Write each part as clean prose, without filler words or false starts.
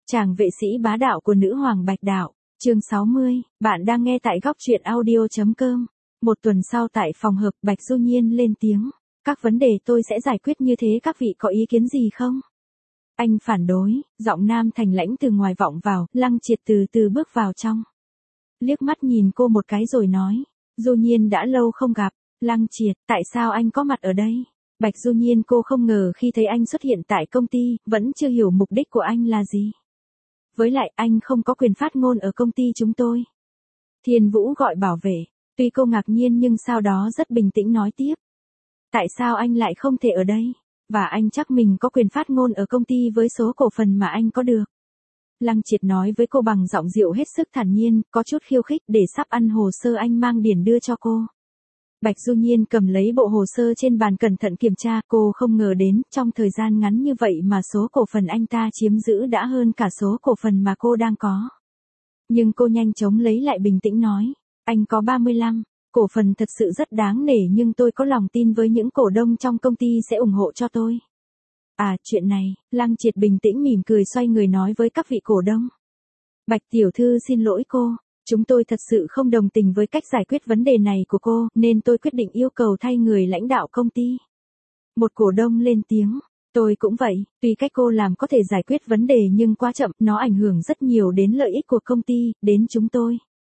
Chàng vệ sĩ bá đạo của nữ hoàng Bạch Đạo, chương 60, bạn đang nghe tại góc truyện audio.com. Một tuần sau tại phòng họp, Bạch Du Nhiên lên tiếng, các vấn đề tôi sẽ giải quyết như thế, các vị có ý kiến gì không? Anh phản đối, giọng nam thành lãnh từ ngoài vọng vào, Lăng Triệt từ từ bước vào trong. Liếc mắt nhìn cô một cái rồi nói, Du Nhiên đã lâu không gặp, Lăng Triệt, tại sao anh có mặt ở đây? Bạch Du Nhiên cô không ngờ khi thấy anh xuất hiện tại công ty, vẫn chưa hiểu mục đích của anh là gì. Với lại anh không có quyền phát ngôn ở công ty chúng tôi. Thiên Vũ gọi bảo vệ, tuy cô ngạc nhiên nhưng sau đó rất bình tĩnh nói tiếp. Tại sao anh lại không thể ở đây? Và anh chắc mình có quyền phát ngôn ở công ty với số cổ phần mà anh có được. Lăng Triệt nói với cô bằng giọng dịu hết sức thản nhiên, có chút khiêu khích, để sắp ăn hồ sơ anh mang điển đưa cho cô. Bạch Du Nhiên cầm lấy bộ hồ sơ trên bàn cẩn thận kiểm tra, cô không ngờ đến, trong thời gian ngắn như vậy mà số cổ phần anh ta chiếm giữ đã hơn cả số cổ phần mà cô đang có. Nhưng cô nhanh chóng lấy lại bình tĩnh nói, anh có 35, cổ phần thật sự rất đáng nể nhưng tôi có lòng tin với những cổ đông trong công ty sẽ ủng hộ cho tôi. À, chuyện này, Lăng Triệt bình tĩnh mỉm cười xoay người nói với các vị cổ đông. Bạch tiểu thư xin lỗi cô. Chúng tôi thật sự không đồng tình với cách giải quyết vấn đề này của cô, nên tôi quyết định yêu cầu thay người lãnh đạo công ty. Một cổ đông lên tiếng, tôi cũng vậy, tuy cách cô làm có thể giải quyết vấn đề nhưng quá chậm, nó ảnh hưởng rất nhiều đến lợi ích của công ty, đến chúng tôi.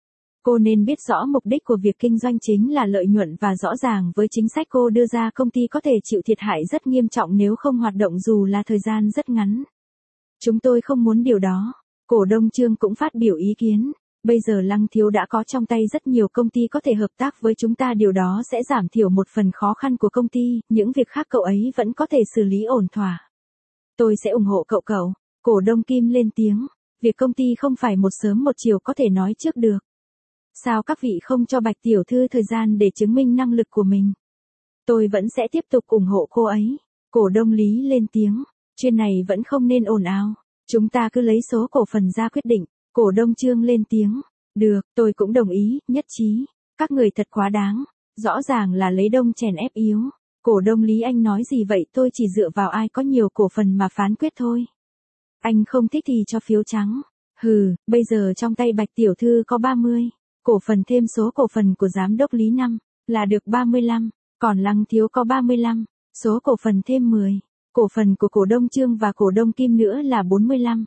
Cô nên biết rõ mục đích của việc kinh doanh chính là lợi nhuận và rõ ràng với chính sách cô đưa ra, công ty có thể chịu thiệt hại rất nghiêm trọng nếu không hoạt động dù là thời gian rất ngắn. Chúng tôi không muốn điều đó. Cổ đông Trương cũng phát biểu ý kiến. Bây giờ Lăng thiếu đã có trong tay rất nhiều công ty có thể hợp tác với chúng ta, điều đó sẽ giảm thiểu một phần khó khăn của công ty, những việc khác cậu ấy vẫn có thể xử lý ổn thỏa. Tôi sẽ ủng hộ cậu. Cổ đông Kim lên tiếng, việc công ty không phải một sớm một chiều có thể nói trước được. Sao các vị không cho Bạch tiểu thư thời gian để chứng minh năng lực của mình? Tôi vẫn sẽ tiếp tục ủng hộ cô ấy. Cổ đông Lý lên tiếng, chuyện này vẫn không nên ồn ào. Chúng ta cứ lấy số cổ phần ra quyết định. Cổ đông Trương lên tiếng, được, tôi cũng đồng ý, nhất trí. Các người thật quá đáng, rõ ràng là lấy đông chèn ép yếu. Cổ đông Lý, anh nói gì vậy, tôi chỉ dựa vào ai có nhiều cổ phần mà phán quyết thôi. Anh không thích thì cho phiếu trắng. Hừ, bây giờ trong tay Bạch tiểu thư có 30, cổ phần thêm số cổ phần của giám đốc Lý Năm, là được 35, còn Lăng thiếu có 35, số cổ phần thêm 10, cổ phần của cổ đông Trương và cổ đông Kim nữa là 45.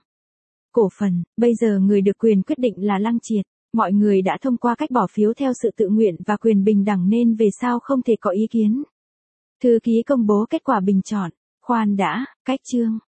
Cổ phần, bây giờ người được quyền quyết định là Lăng Triệt, mọi người đã thông qua cách bỏ phiếu theo sự tự nguyện và quyền bình đẳng nên về sau không thể có ý kiến. Thư ký công bố kết quả bình chọn, khoan đã, cách chương.